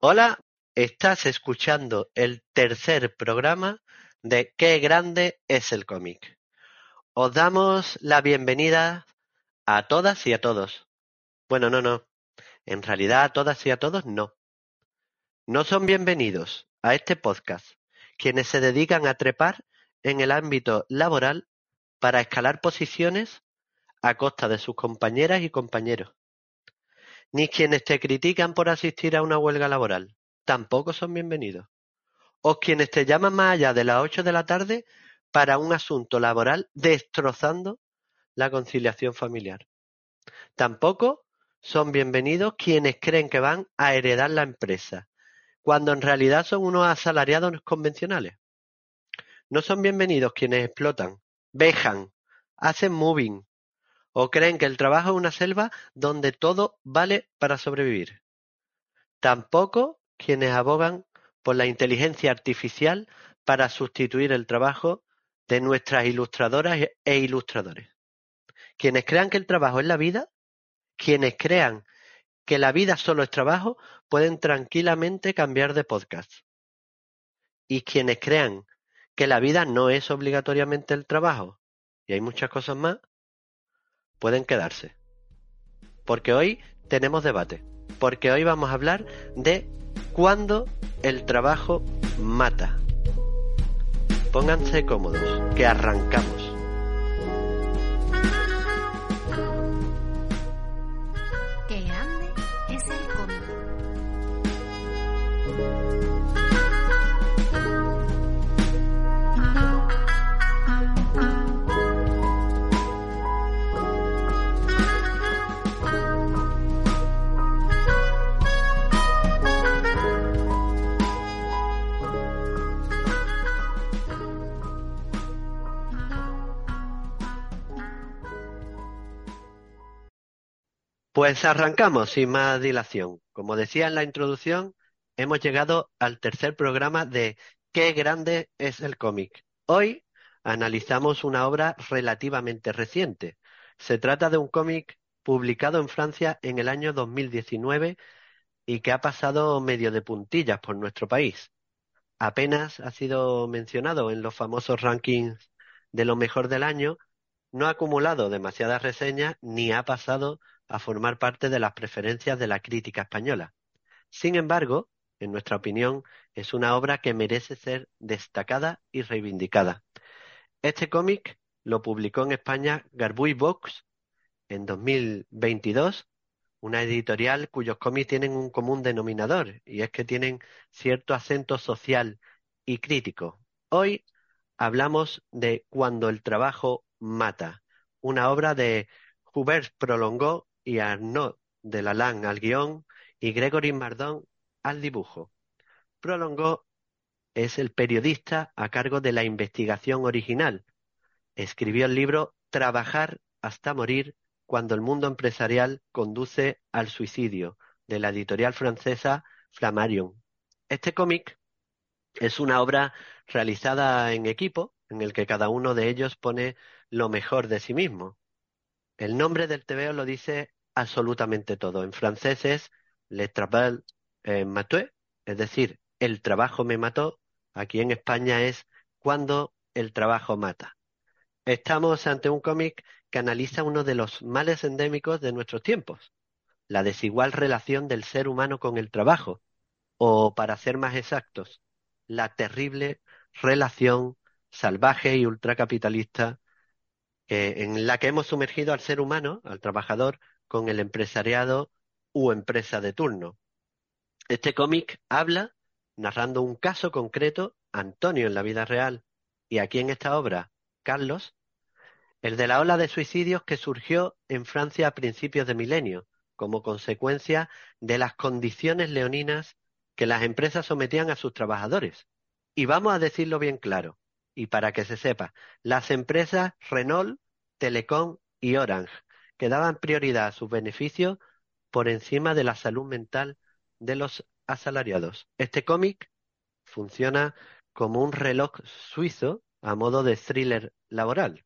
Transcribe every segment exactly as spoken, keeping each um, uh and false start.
Hola, estás escuchando el tercer programa de Qué grande es el cómic. Os damos la bienvenida a todas y a todos. Bueno, no, no. En realidad a todas y a todos no. No son bienvenidos a este podcast quienes se dedican a trepar en el ámbito laboral para escalar posiciones a costa de sus compañeras y compañeros. Ni quienes te critican por asistir a una huelga laboral. Tampoco son bienvenidos. O quienes te llaman más allá de las ocho de la tarde para un asunto laboral destrozando la conciliación familiar. Tampoco son bienvenidos quienes creen que van a heredar la empresa, cuando en realidad son unos asalariados convencionales. No son bienvenidos quienes explotan, vejan, hacen moving o creen que el trabajo es una selva donde todo vale para sobrevivir. Tampoco quienes abogan por la inteligencia artificial para sustituir el trabajo de nuestras ilustradoras e ilustradores. Quienes crean que el trabajo es la vida, quienes crean que la vida solo es trabajo, pueden tranquilamente cambiar de podcast. Y quienes crean que la vida no es obligatoriamente el trabajo, y hay muchas cosas más, pueden quedarse. Porque hoy tenemos debate. Porque hoy vamos a hablar de cuándo el trabajo mata. Pónganse cómodos, que arrancamos. Qué grande es el cómic. Pues arrancamos sin más dilación. Como decía en la introducción, hemos llegado al tercer programa de Qué grande es el cómic. Hoy analizamos una obra relativamente reciente. Se trata de un cómic publicado en Francia en el año dos mil diecinueve y que ha pasado medio de puntillas por nuestro país. Apenas ha sido mencionado en los famosos rankings de lo mejor del año, no ha acumulado demasiadas reseñas ni ha pasado a formar parte de las preferencias de la crítica española. Sin embargo, en nuestra opinión, es una obra que merece ser destacada y reivindicada. Este cómic lo publicó en España Garbuy Books en dos mil veintidós, una editorial cuyos cómics tienen un común denominador, y es que tienen cierto acento social y crítico. Hoy hablamos de Cuando el trabajo mata, una obra de Hubert Prolongó y Arnaud Delalande al guión y Gregory Mardon al dibujo. Prolongó es el periodista a cargo de la investigación original. Escribió el libro Trabajar hasta morir cuando el mundo empresarial conduce al suicidio, de la editorial francesa Flammarion. Este cómic es una obra realizada en equipo, en el que cada uno de ellos pone lo mejor de sí mismo. El nombre del tebeo lo dice absolutamente todo. En francés es Le travail eh, m'a-tué, es decir, el trabajo me mató. Aquí en España es Cuando el trabajo mata. Estamos ante un cómic que analiza uno de los males endémicos de nuestros tiempos, la desigual relación del ser humano con el trabajo, o para ser más exactos, la terrible relación salvaje y ultracapitalista que, en la que hemos sumergido al ser humano, al trabajador, con el empresariado u empresa de turno. Este cómic habla, narrando un caso concreto, Antonio en la vida real, y aquí en esta obra, Carlos, el de la ola de suicidios que surgió en Francia a principios de milenio, como consecuencia de las condiciones leoninas que las empresas sometían a sus trabajadores. Y vamos a decirlo bien claro, y para que se sepa, las empresas Renault, Telecom y Orange, que daban prioridad a sus beneficios por encima de la salud mental de los asalariados. Este cómic funciona como un reloj suizo a modo de thriller laboral.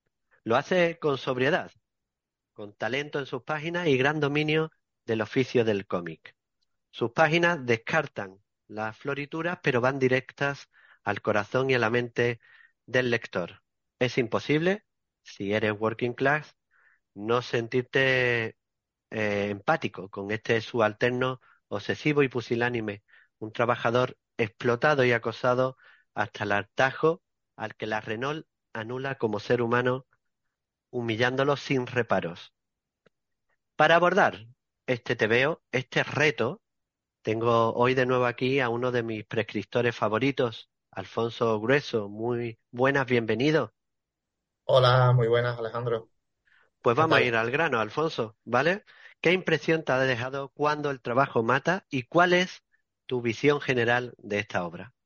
Lo hace con sobriedad, con talento en sus páginas y gran dominio del oficio del cómic. Sus páginas descartan las florituras, pero van directas al corazón y a la mente del lector. Es imposible, si eres working class, no sentirte eh, empático con este subalterno obsesivo y pusilánime, un trabajador explotado y acosado hasta el hartazgo al que la Renault anula como ser humano, humillándolo sin reparos. Para abordar este tebeo, este reto, tengo hoy de nuevo aquí a uno de mis prescriptores favoritos, Alfonso Grueso. Muy buenas, bienvenido. Hola, muy buenas, Alejandro. Pues ¿Qué vamos a ir tal? al grano, Alfonso, ¿vale? ¿Qué impresión te ha dejado cuando el trabajo mata y cuál es tu visión general de esta obra?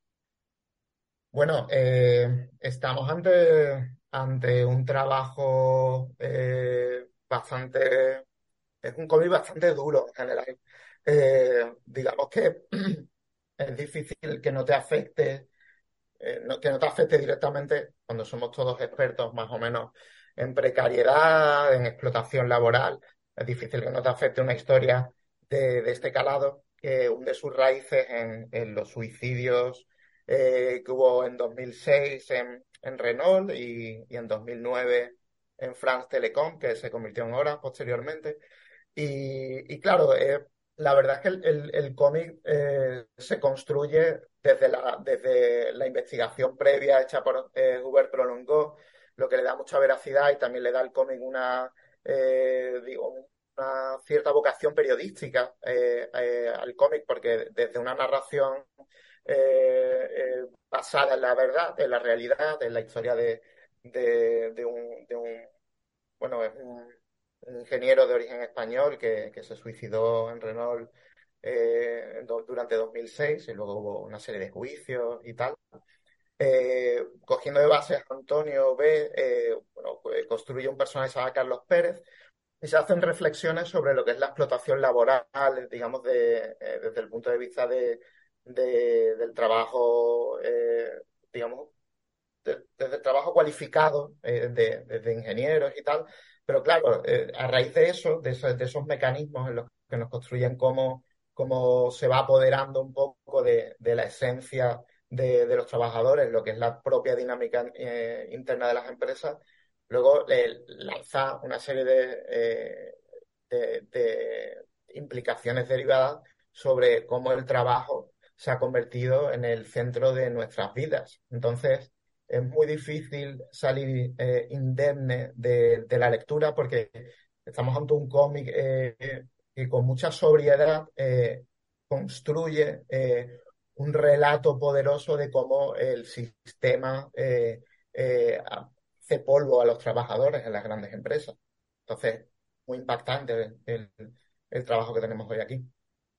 Bueno, eh, estamos ante, ante un trabajo eh, bastante, es un cómic bastante duro en general. Eh, digamos que es difícil que no te afecte eh, no- que no te afecte directamente cuando somos todos expertos más o menos en precariedad, en explotación laboral. Es difícil que no te afecte una historia de, de este calado que hunde sus raíces en, en los suicidios eh, que hubo en dos mil seis en, en Renault y, y en dos mil nueve en France Telecom, que se convirtió en Orange posteriormente. Y, y claro, eh, la verdad es que el, el- el cómic eh, se construye desde la, desde la investigación previa hecha por eh, Hubert Prolongó, lo que le da mucha veracidad y también le da al cómic una, eh, digo, una cierta vocación periodística eh, eh, al cómic, porque desde una narración eh, eh, basada en la verdad, en la realidad, en la historia de, de, de un, de un bueno, es un, un ingeniero de origen español que, que se suicidó en Renault eh, do- durante dos mil seis y luego hubo una serie de juicios y tal. Eh, cogiendo de base a Antonio B., eh, bueno, pues, construye un personaje que se llama Carlos Pérez y se hacen reflexiones sobre lo que es la explotación laboral, digamos, de, eh, desde el punto de vista de, de- del trabajo, eh, digamos, de- desde el trabajo cualificado eh, de, de- de ingenieros y tal, pero claro, eh, a raíz de eso, de, esos de esos mecanismos en los que nos construyen cómo, cómo se va apoderando un poco de, de la esencia de, de los trabajadores, lo que es la propia dinámica eh, interna de las empresas, luego eh, lanza una serie de, eh, de, de implicaciones derivadas sobre cómo el trabajo se ha convertido en el centro de nuestras vidas. Entonces, es muy difícil salir eh, indemne de, de la lectura porque estamos ante un cómic eh, que con mucha sobriedad eh, construye eh, un relato poderoso de cómo el sistema eh, eh, hace polvo a los trabajadores en las grandes empresas. Entonces, muy impactante el, el trabajo que tenemos hoy aquí.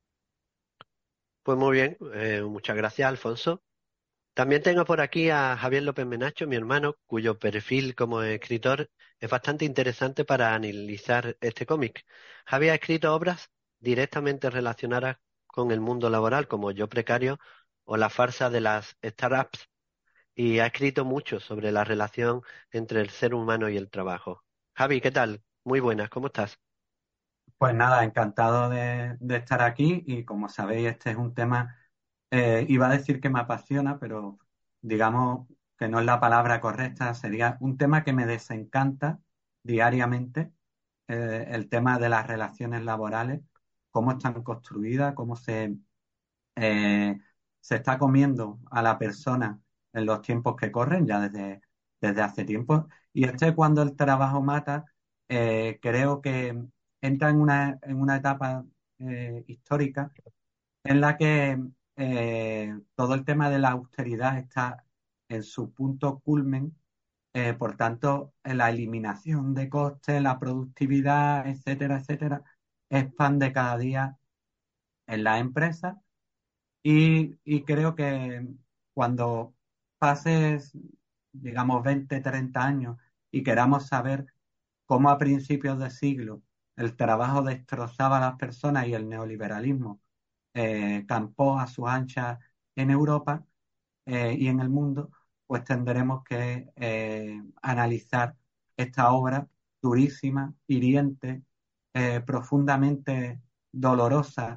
Pues muy bien, eh, muchas gracias, Alfonso. También tengo por aquí a Javier López Menacho, mi hermano, cuyo perfil como escritor es bastante interesante para analizar este cómic. Javier ha escrito obras directamente relacionadas con el mundo laboral, como Yo Precario o La farsa de las startups, y ha escrito mucho sobre la relación entre el ser humano y el trabajo. Javi, ¿qué tal? Muy buenas, ¿cómo estás? Pues nada, encantado de, de estar aquí y como sabéis, este es un tema, eh, iba a decir que me apasiona, pero digamos que no es la palabra correcta, sería un tema que me desencanta diariamente, eh, el tema de las relaciones laborales, cómo están construidas, cómo se, eh, se está comiendo a la persona en los tiempos que corren, ya desde, desde hace tiempo. Y este cuando el trabajo mata, eh, creo que entra en una, en una etapa eh, histórica en la que eh, todo el tema de la austeridad está en su punto culmen. Eh, por tanto, la eliminación de costes, la productividad, etcétera, etcétera, expande cada día en la empresa y, y creo que cuando pases, digamos, veinte treinta años y queramos saber cómo a principios de siglo el trabajo destrozaba a las personas y el neoliberalismo eh, campó a sus anchas en Europa eh, y en el mundo, pues tendremos que eh, analizar esta obra durísima, hiriente, eh, profundamente dolorosa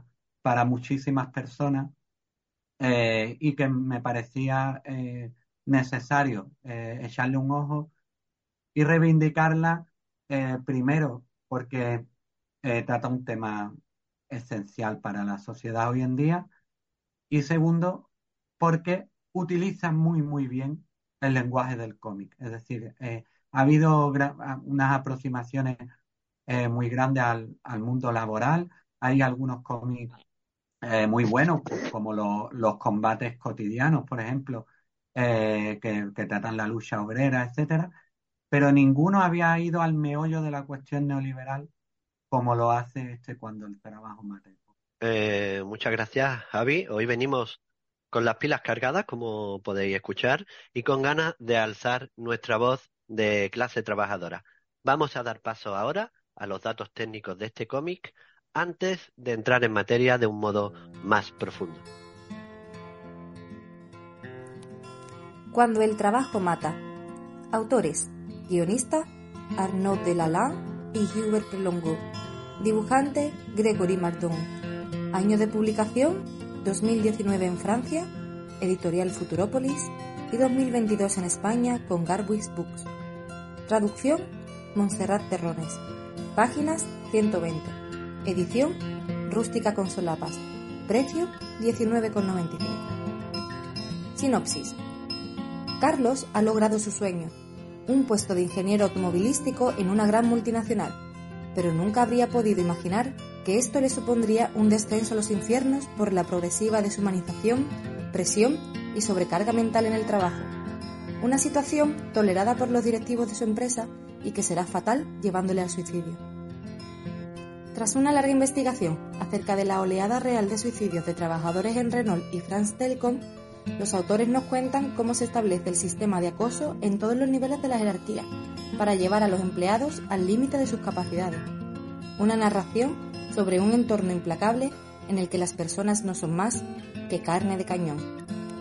para muchísimas personas eh, y que me parecía eh, necesario eh, echarle un ojo y reivindicarla, eh, primero porque eh, trata un tema esencial para la sociedad hoy en día, y segundo porque utiliza muy, muy bien el lenguaje del cómic. Es decir, eh, ha habido gra- unas aproximaciones eh, muy grandes al, al mundo laboral. Hay algunos cómics eh, muy buenos, co- como lo- los combates cotidianos, por ejemplo, eh, que, que tratan la lucha obrera, etcétera, pero ninguno había ido al meollo de la cuestión neoliberal como lo hace este cuando el trabajo mata. Eh, muchas gracias, Javi. Hoy venimos con las pilas cargadas, como podéis escuchar, y con ganas de alzar nuestra voz de clase trabajadora. Vamos a dar paso ahora a los datos técnicos de este cómic antes de entrar en materia de un modo más profundo. Cuando el trabajo mata. Autores: guionista Arnaud Delalande y Hubert Prolongo. Dibujante: Gregory Mardon. Año de publicación: dos mil diecinueve en Francia, editorial Futurópolis, y dos mil veintidós en España con Garbuix Books. Traducción: Montserrat Terrones. Páginas: ciento veinte. Edición: rústica con solapas. Precio: diecinueve con noventa y cinco. Sinopsis. Carlos ha logrado su sueño, un puesto de ingeniero automovilístico en una gran multinacional, pero nunca habría podido imaginar que esto le supondría un descenso a los infiernos por la progresiva deshumanización, presión y sobrecarga mental en el trabajo. Una situación tolerada por los directivos de su empresa y que será fatal llevándole al suicidio. Tras una larga investigación acerca de la oleada real de suicidios de trabajadores en Renault y France Telecom, los autores nos cuentan cómo se establece el sistema de acoso en todos los niveles de la jerarquía para llevar a los empleados al límite de sus capacidades. Una narración sobre un entorno implacable en el que las personas no son más que carne de cañón.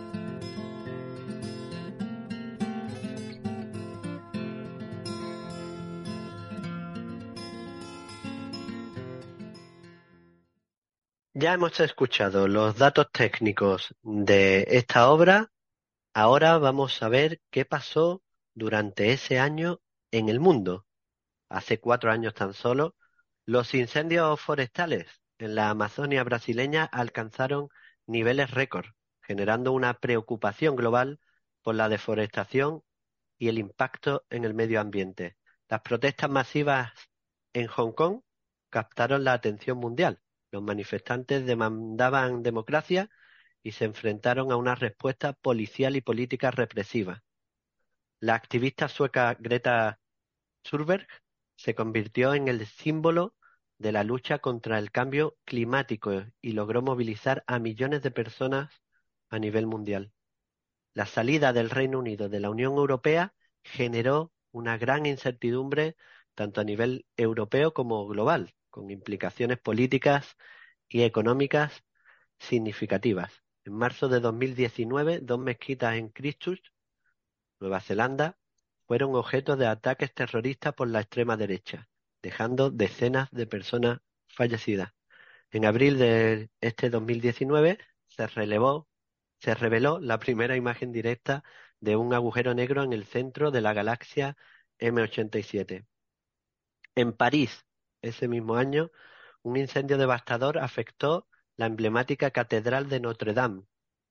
Ya hemos escuchado los datos técnicos de esta obra. Ahora vamos a ver qué pasó durante ese año en el mundo. Hace cuatro años tan solo, los incendios forestales en la Amazonia brasileña alcanzaron niveles récord, generando una preocupación global por la deforestación y el impacto en el medio ambiente. Las protestas masivas en Hong Kong captaron la atención mundial. Los manifestantes demandaban democracia y se enfrentaron a una respuesta policial y política represiva. La activista sueca Greta Thunberg se convirtió en el símbolo de la lucha contra el cambio climático y logró movilizar a millones de personas a nivel mundial. La salida del Reino Unido de la Unión Europea generó una gran incertidumbre tanto a nivel europeo como global, con implicaciones políticas y económicas significativas. En marzo de dos mil diecinueve, dos mezquitas en Christchurch, Nueva Zelanda, fueron objeto de ataques terroristas por la extrema derecha, dejando decenas de personas fallecidas. En abril de este dos mil diecinueve se relevó, se reveló la primera imagen directa de un agujero negro en el centro de la galaxia M ochenta y siete. En París, ese mismo año, un incendio devastador afectó la emblemática Catedral de Notre Dame.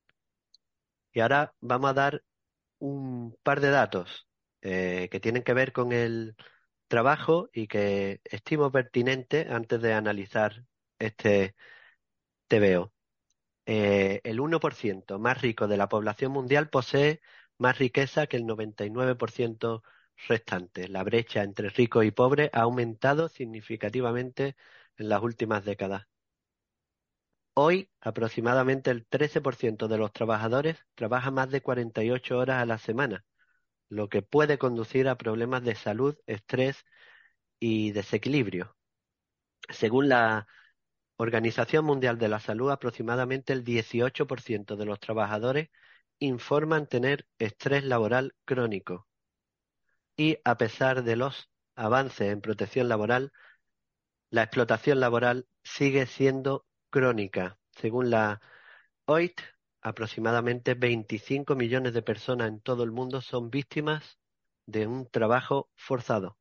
Y ahora vamos a dar un par de datos eh, que tienen que ver con el trabajo y que estimo pertinente antes de analizar este T V O. Eh, el uno por ciento más rico de la población mundial posee más riqueza que el noventa y nueve por ciento restante. La brecha entre ricos y pobres ha aumentado significativamente en las últimas décadas. Hoy, aproximadamente el trece por ciento de los trabajadores trabaja más de cuarenta y ocho horas a la semana, lo que puede conducir a problemas de salud, estrés y desequilibrio. Según la Organización Mundial de la Salud, aproximadamente el dieciocho por ciento de los trabajadores informan tener estrés laboral crónico. Y a pesar de los avances en protección laboral, la explotación laboral sigue siendo crónica. según la O I T, aproximadamente veinticinco millones de personas en todo el mundo son víctimas de un trabajo forzado.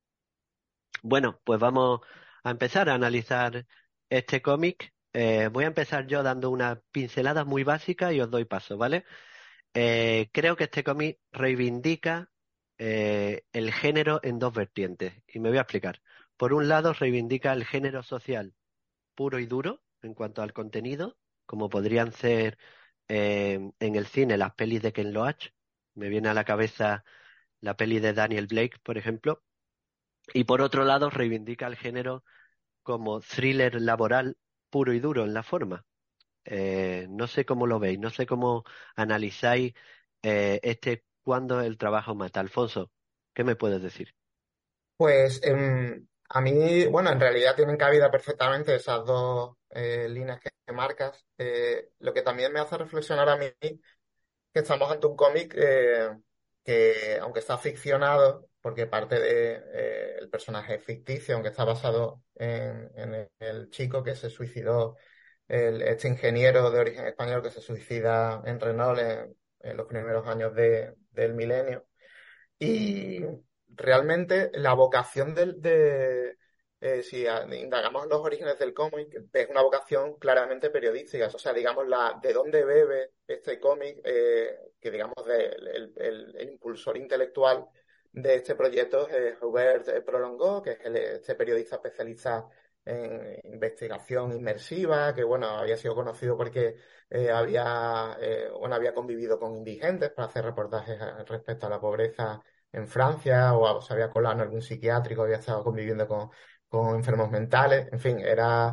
Bueno, pues vamos a empezar a analizar este cómic. Eh, voy a empezar yo dando una pincelada muy básica y os doy paso, ¿vale? Eh, creo que este cómic reivindica eh, el género en dos vertientes y me voy a explicar. Por un lado, reivindica el género social puro y duro en cuanto al contenido, como podrían ser eh, en el cine las pelis de Ken Loach. Me viene a la cabeza la peli de Daniel Blake, por ejemplo. Y por otro lado, reivindica el género como thriller laboral puro y duro en la forma. Eh, no sé cómo lo veis, no sé cómo analizáis eh, este cuando el trabajo mata. Alfonso, ¿qué me puedes decir? Pues em, a mí, bueno, en realidad tienen cabida perfectamente esas dos eh, líneas que, que marcas. Eh, lo que también me hace reflexionar a mí que estamos ante un cómic eh, que, aunque está ficcionado, porque parte de eh, el personaje es ficticio, aunque está basado en, en el, el chico que se suicidó, el, este ingeniero de origen español que se suicida en Renault en, en los primeros años de- del milenio. Y realmente la vocación del, de, eh, si a- indagamos en los orígenes del cómic, es una vocación claramente periodística. O sea, digamos, la, de dónde bebe este cómic, eh, que digamos, de- el, el- el impulsor intelectual de este proyecto es Hubert Prolongó, que es el- este periodista especialista en investigación inmersiva, que bueno, había sido conocido porque eh, había, eh, bueno, había convivido con indigentes para hacer reportajes eh, respecto a la pobreza en Francia o se había colado en algún psiquiátrico, había estado conviviendo con, con enfermos mentales, en fin, era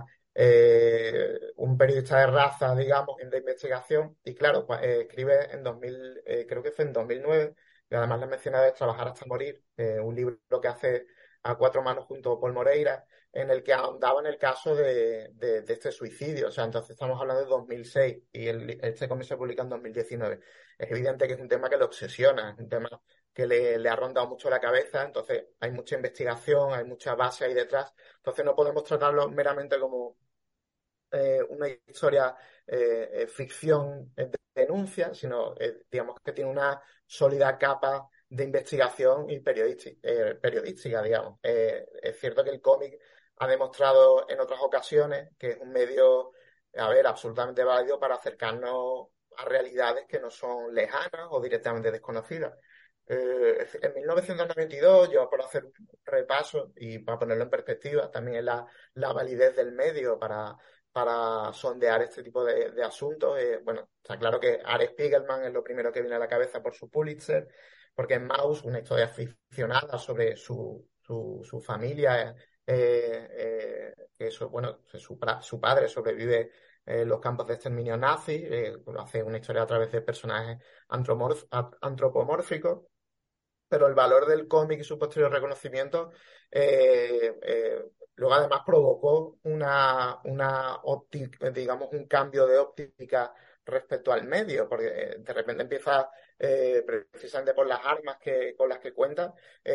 eh, un periodista de raza, digamos, en de investigación y claro, cua- eh, escribe en dos mil, eh, creo que fue en dos mil nueve, y además le he mencionado es Trabajar hasta morir, eh, un libro que hace a cuatro manos junto a Paul Moreira, en el que ahondaba en el caso de, de, de este suicidio. O sea, entonces estamos hablando de dos mil seis y el, este cómic se publica en dos mil diecinueve. Es evidente que es un tema que le obsesiona, es un tema que le, le ha rondado mucho la cabeza, entonces hay mucha investigación, hay mucha base ahí detrás, entonces no podemos tratarlo meramente como eh, una historia eh, eh, ficción eh, de denuncia, sino eh, digamos que tiene una sólida capa de investigación y periodística, eh, periodística digamos. Eh, es cierto que el cómic ha demostrado en otras ocasiones que es un medio, a ver, absolutamente válido para acercarnos a realidades que no son lejanas o directamente desconocidas. Eh, en mil novecientos noventa y dos, yo por hacer un repaso y para ponerlo en perspectiva, también la, la validez del medio para para sondear este tipo de, de asuntos. Eh, bueno, está claro que Art Spiegelman es lo primero que viene a la cabeza por su Pulitzer, porque en Maus, una historia ficcionada sobre su, su, su familia, eh, eh, que eso, bueno, su, pra- su padre sobrevive en los campos de exterminio nazi, eh, hace una historia a través de personajes antromorf- antropomórficos, pero el valor del cómic y su posterior reconocimiento eh, eh, luego además provocó una, una óptica, digamos, un cambio de óptica respecto al medio, porque eh, de repente empieza, eh, precisamente por las armas que, con las que cuenta,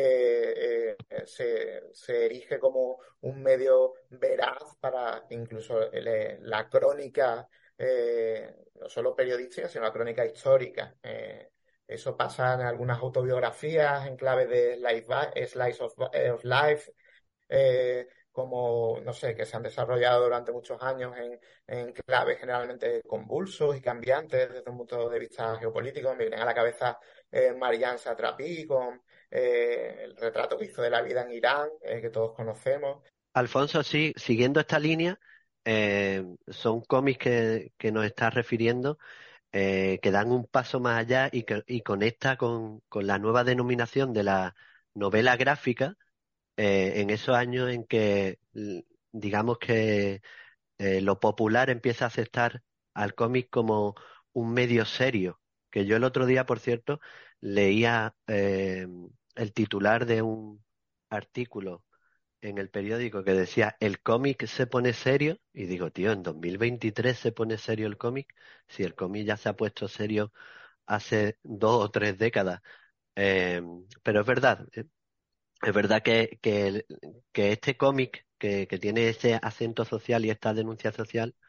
eh, eh, se, se erige como un medio veraz para incluso el- la crónica, eh, no solo periodística, sino la crónica histórica. Eh, eso pasa en algunas autobiografías en clave de life, Slice of, eh, of Life, eh, como, no sé, que se han desarrollado durante muchos años en, en claves generalmente convulsos y cambiantes desde un punto de vista geopolítico. Me vienen a la cabeza eh, Marianne Satrapi con eh, el retrato que hizo de la vida en Irán, eh, que todos conocemos. Alfonso, sí, siguiendo esta línea, eh, son cómics que, que nos estás refiriendo, eh, que dan un paso más allá y, que, y conecta con, con la nueva denominación de la novela gráfica, eh, en esos años en que, l- digamos que eh, lo popular empieza a aceptar al cómic como un medio serio. Que yo el otro día, por cierto, leía eh, el titular de un artículo en el periódico que decía el cómic se pone serio y digo, tío, en dos mil veintitrés se pone serio el cómic, si el cómic ya se ha puesto serio hace dos o tres décadas. Eh, pero es verdad, eh, es verdad que, que, el- que este cómic que, que tiene ese acento social y esta denuncia social,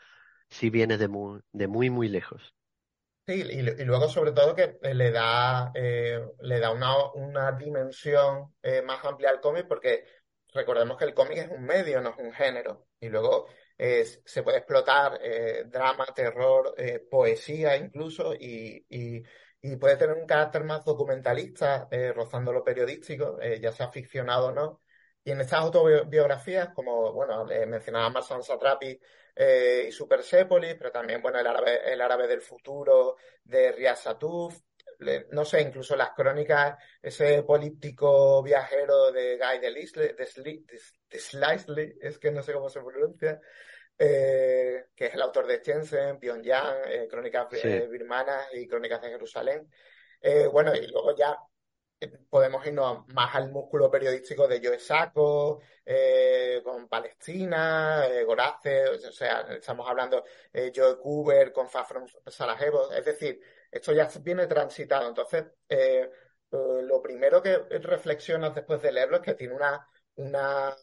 si viene de muy, de muy, muy lejos. Sí, y, y luego sobre todo que eh, le da, eh, le da una, una dimensión eh, más amplia al cómic porque recordemos que el cómic es un medio, no es un género. Y luego eh, se puede explotar eh, drama, terror, eh, poesía incluso y, y, y puede tener un carácter más documentalista, eh, rozando lo periodístico, eh, ya sea ficcionado o no. Y en estas autobiografías, como bueno, eh, mencionaba Marsan Satrapi eh, y su Persépolis, pero también bueno, el árabe, el árabe del futuro de Riaz Satuf, le- no sé, incluso las crónicas, ese políptico viajero de Guy de Lisle, de, Sli- de, de Slisley, es que no sé cómo se pronuncia, eh, que es el autor de Shenzhen, Pyongyang, eh, Crónicas Sí, eh, birmanas y Crónicas de Jerusalén. Eh, bueno, y luego ya eh, podemos irnos más al músculo periodístico de Joe Sacco, eh, con Palestina, eh, Gorace, o sea, estamos hablando eh, Joe Cooper con Fafron Sarajevo, es decir, esto ya viene transitado. Entonces, eh, eh, lo primero que reflexionas después de leerlo es que tiene una, una,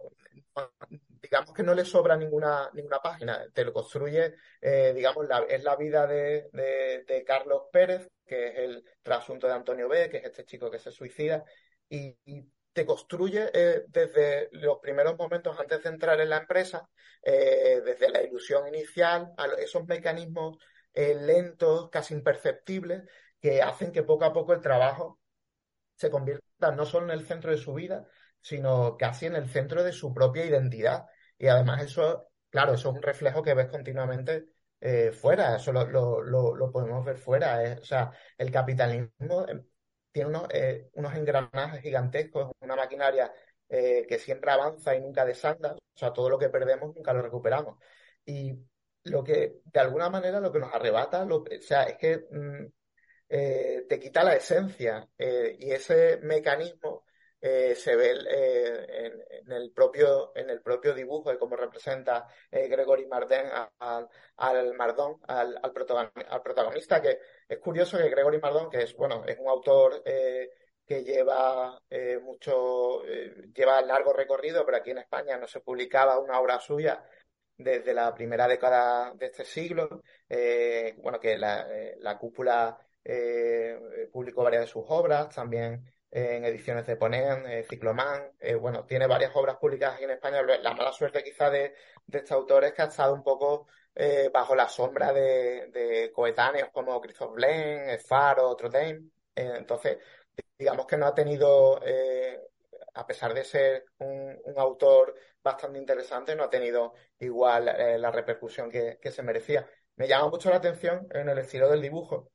digamos que no le sobra ninguna, ninguna página, te lo construye, eh, digamos, la- es la vida de, de- de Carlos Pérez, que es el trasunto de Antonio B., que es este chico que se suicida, y, y te construye eh, desde los primeros momentos antes de entrar en la empresa, eh, desde la ilusión inicial, a lo- esos mecanismos eh, lentos, casi imperceptibles, que hacen que poco a poco el trabajo se convierta no solo en el centro de su vida, sino casi en el centro de su propia identidad. Y además eso, claro, eso es un reflejo que ves continuamente eh, fuera, eso lo, lo- lo- lo podemos ver fuera. eh. O sea, el capitalismo eh, tiene unos, eh, unos engranajes gigantescos, una maquinaria eh, que siempre avanza y nunca desanda. O sea, todo lo que perdemos nunca lo recuperamos. Y lo que, de alguna manera, lo que nos arrebata, lo- o sea, es que mm, eh, te quita la esencia eh, y ese mecanismo eh, se ve eh, en, en el propio, en el propio dibujo de cómo representa eh, Gregory Mardin a- a- al Mardón, al, al, protagon- al protagonista, que es curioso que Gregory Mardon, que es, bueno, es un autor eh, que lleva eh, mucho, eh, lleva largo recorrido, pero aquí en España no se publicaba una obra suya desde la primera década de este siglo, eh, bueno, que la, eh, la cúpula eh, publicó varias de sus obras, también eh, en ediciones de Ponent, eh, Cicloman, eh, bueno, tiene varias obras publicadas aquí en España. La mala suerte quizá de, de este autor es que ha estado un poco eh, bajo la sombra de, de coetáneos como Christophe Blaine, Faro, Trondheim. Eh, entonces, digamos que no ha tenido, eh, a pesar de ser un, un autor bastante interesante, no ha tenido igual eh, la repercusión que, que se merecía. Me llama mucho la atención en el estilo del dibujo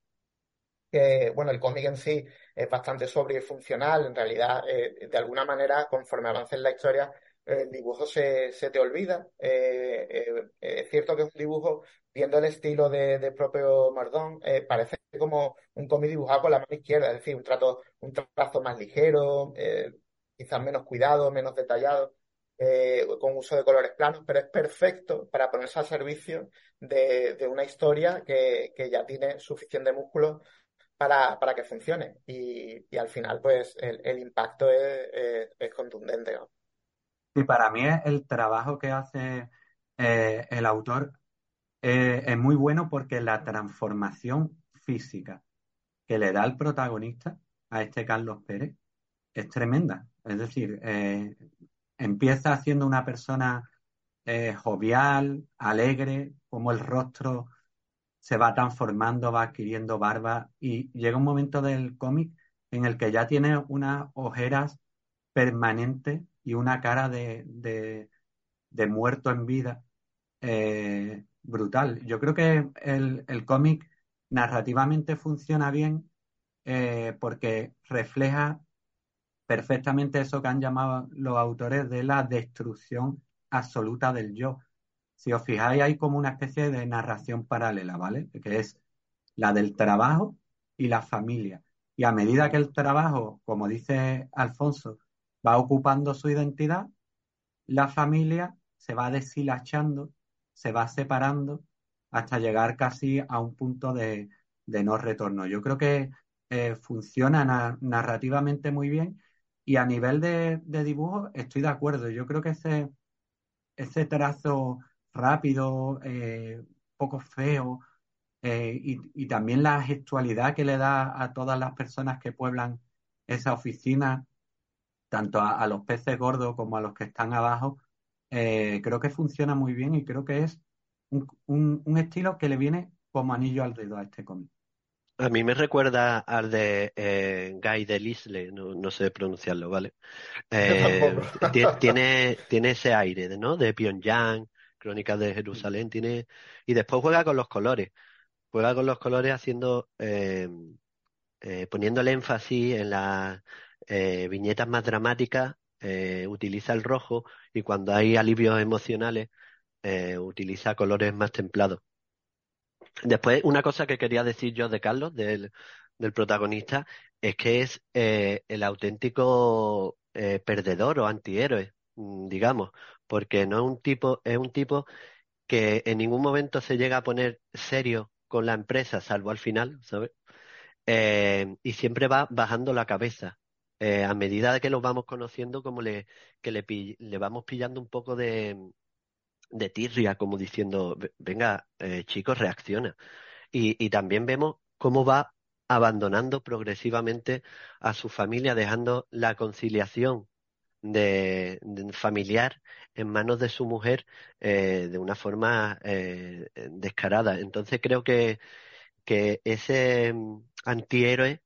que, bueno, el cómic en sí es bastante sobrio y funcional. En realidad, eh, de alguna manera, conforme avanza en la historia, eh, el dibujo se, se te olvida. Eh, eh, es cierto que es un dibujo, viendo el estilo de, de propio Mardón, eh, parece como un cómic dibujado con la mano izquierda, es decir, un trato, un trazo más ligero, eh, quizás menos cuidado, menos detallado. eh, con uso de colores planos, pero es perfecto para ponerse al servicio de, de una historia que, que ya tiene suficiente músculo para, para que funcione. Y, y al final, pues, el, el impacto es, es- es contundente, ¿no? Y para mí el trabajo que hace eh, el autor eh, es muy bueno porque la transformación física que le da el protagonista a este Carlos Pérez es tremenda. Es decir, eh, empieza siendo una persona eh, jovial, alegre, como el rostro se va transformando, va adquiriendo barba y llega un momento del cómic en el que ya tiene unas ojeras permanentes y una cara de, de- de muerto en vida eh, brutal. Yo creo que el, el cómic narrativamente funciona bien eh, porque refleja perfectamente eso que han llamado los autores de la destrucción absoluta del yo. Si os fijáis, hay como una especie de narración paralela, ¿vale? Que es la del trabajo y la familia. Y a medida que el trabajo, como dice Alfonso, va ocupando su identidad, la familia se va deshilachando, se va separando hasta llegar casi a un punto de, de no retorno. Yo creo que eh, funciona na- narrativamente muy bien y a nivel de, de dibujo estoy de acuerdo. Yo creo que ese, ese trazo rápido, eh, poco feo, eh, y, y también la gestualidad que le da a todas las personas que pueblan esa oficina, tanto a, a los peces gordos como a los que están abajo, eh, creo que funciona muy bien y creo que es un, un- un estilo que le viene como anillo al dedo a este cómic. A mí me recuerda al de eh, Guy Delisle, no, no sé pronunciarlo, ¿vale? Yo tampoco. Eh, ti- tiene, tiene ese aire, de, ¿no? De Pyongyang, Crónicas de Jerusalén, tiene, y después juega con los colores, juega con los colores haciendo, eh, eh, poniéndole énfasis en las eh, viñetas más dramáticas, eh, utiliza el rojo y cuando hay alivios emocionales, eh, utiliza colores más templados. Después, una cosa que quería decir yo de Carlos, del, del protagonista, es que es eh, el auténtico eh, perdedor o antihéroe, mm, digamos, porque no es un tipo, es un tipo que en ningún momento se llega a poner serio con la empresa, salvo al final, ¿sabes? Eh, y siempre va bajando la cabeza. Eh, a medida de que lo vamos conociendo, como le, que le, pi- le vamos pillando un poco de, de tirria, como diciendo, "Ve- venga, eh, chicos, reacciona". Y, y también vemos cómo va abandonando progresivamente a su familia, dejando la conciliación de, de familiar en manos de su mujer eh, de una forma eh, descarada. Entonces creo que, que ese mm, antihéroe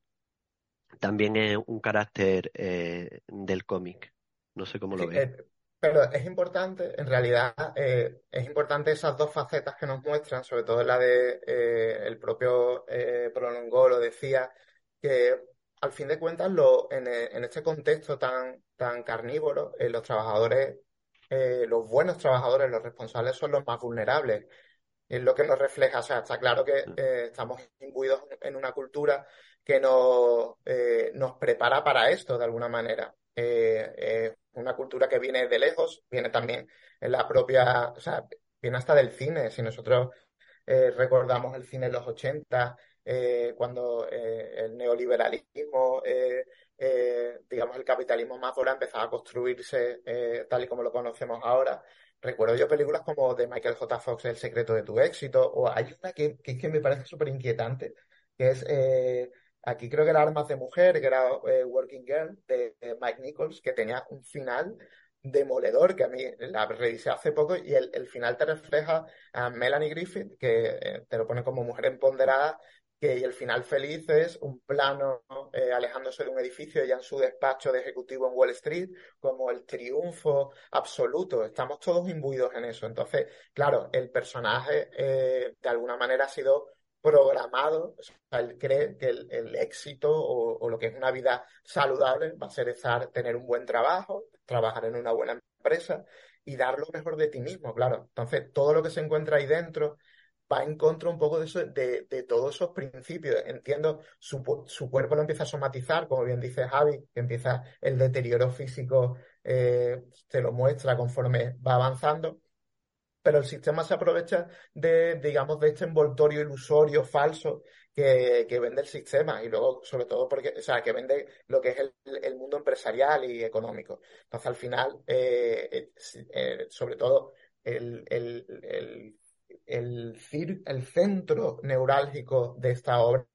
también es un carácter eh, del cómic. No sé cómo lo Sí, ves. eh, pero es importante, en realidad, eh, es importante esas dos facetas que nos muestran, sobre todo la de eh, el propio eh, Prolongó lo decía, que al fin de cuentas, lo, en, eh, en este contexto tan, tan carnívoro, eh, los trabajadores, eh, los buenos trabajadores, los responsables son los más vulnerables. Es lo que nos refleja. O sea, está claro que eh, estamos imbuidos en una cultura que nos, eh, nos prepara para esto de alguna manera. Eh, eh, una cultura que viene de lejos, viene también en la propia, o sea, viene hasta del cine. Si nosotros eh, recordamos el cine de los ochenta, eh, cuando eh, el neoliberalismo, eh, eh, digamos, el capitalismo más ahora empezaba a construirse eh, tal y como lo conocemos ahora. Recuerdo yo películas como de Michael J. Fox, El secreto de tu éxito, o hay una que, que es que me parece súper inquietante, que es, eh, aquí creo que era Armas de Mujer, que era eh, Working Girl, de, de Mike Nichols, que tenía un final demoledor, que a mí la revisé hace poco, y el, el final te refleja a Melanie Griffith, que eh, te lo pone como mujer empoderada, que y el final feliz es un plano eh, alejándose de un edificio, ella en su despacho de ejecutivo en Wall Street, como el triunfo absoluto. Estamos todos imbuidos en eso. Entonces, claro, el personaje eh, de alguna manera ha sido programado, o sea, él cree que el, el éxito o, o lo que es una vida saludable va a ser estar, tener un buen trabajo, trabajar en una buena empresa y dar lo mejor de ti mismo, claro. Entonces, todo lo que se encuentra ahí dentro va en contra un poco de, eso, de, de todos esos principios. Entiendo, su, pu- su cuerpo lo empieza a somatizar, como bien dice Javi, que empieza el deterioro físico, eh, te lo muestra conforme va avanzando, pero el sistema se aprovecha de, digamos, de este envoltorio ilusorio, falso, que, que vende el sistema y luego, sobre todo, porque, o sea, que vende lo que es el, el mundo empresarial y económico. Entonces, al final, eh, eh, si- eh, sobre todo, el, el, el, el, cir- el centro neurálgico de esta obra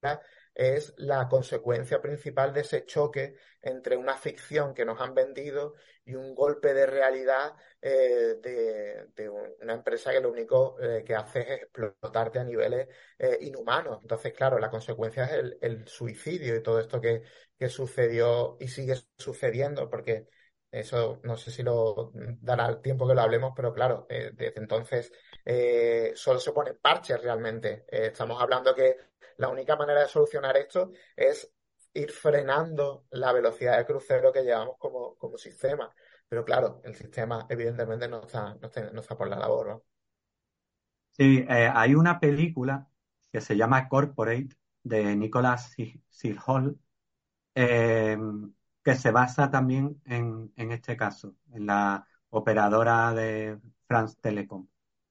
es la consecuencia principal de ese choque entre una ficción que nos han vendido y un golpe de realidad eh, de, de una empresa que lo único eh, que hace es explotarte a niveles eh, inhumanos. Entonces, claro, la consecuencia es el, el suicidio y todo esto que, que sucedió y sigue sucediendo, porque eso no sé si lo dará el tiempo que lo hablemos, pero claro, eh, desde entonces eh, solo se ponen parches realmente. Eh, estamos hablando que la única manera de solucionar esto es ir frenando la velocidad de crucero que llevamos como, como sistema. Pero claro, el sistema evidentemente no está, no está, no está por la labor, ¿no? Sí, eh, hay una película que se llama Corporate de Nicholas Silhol, eh, que se basa también en, en este caso, en la operadora de France Telecom.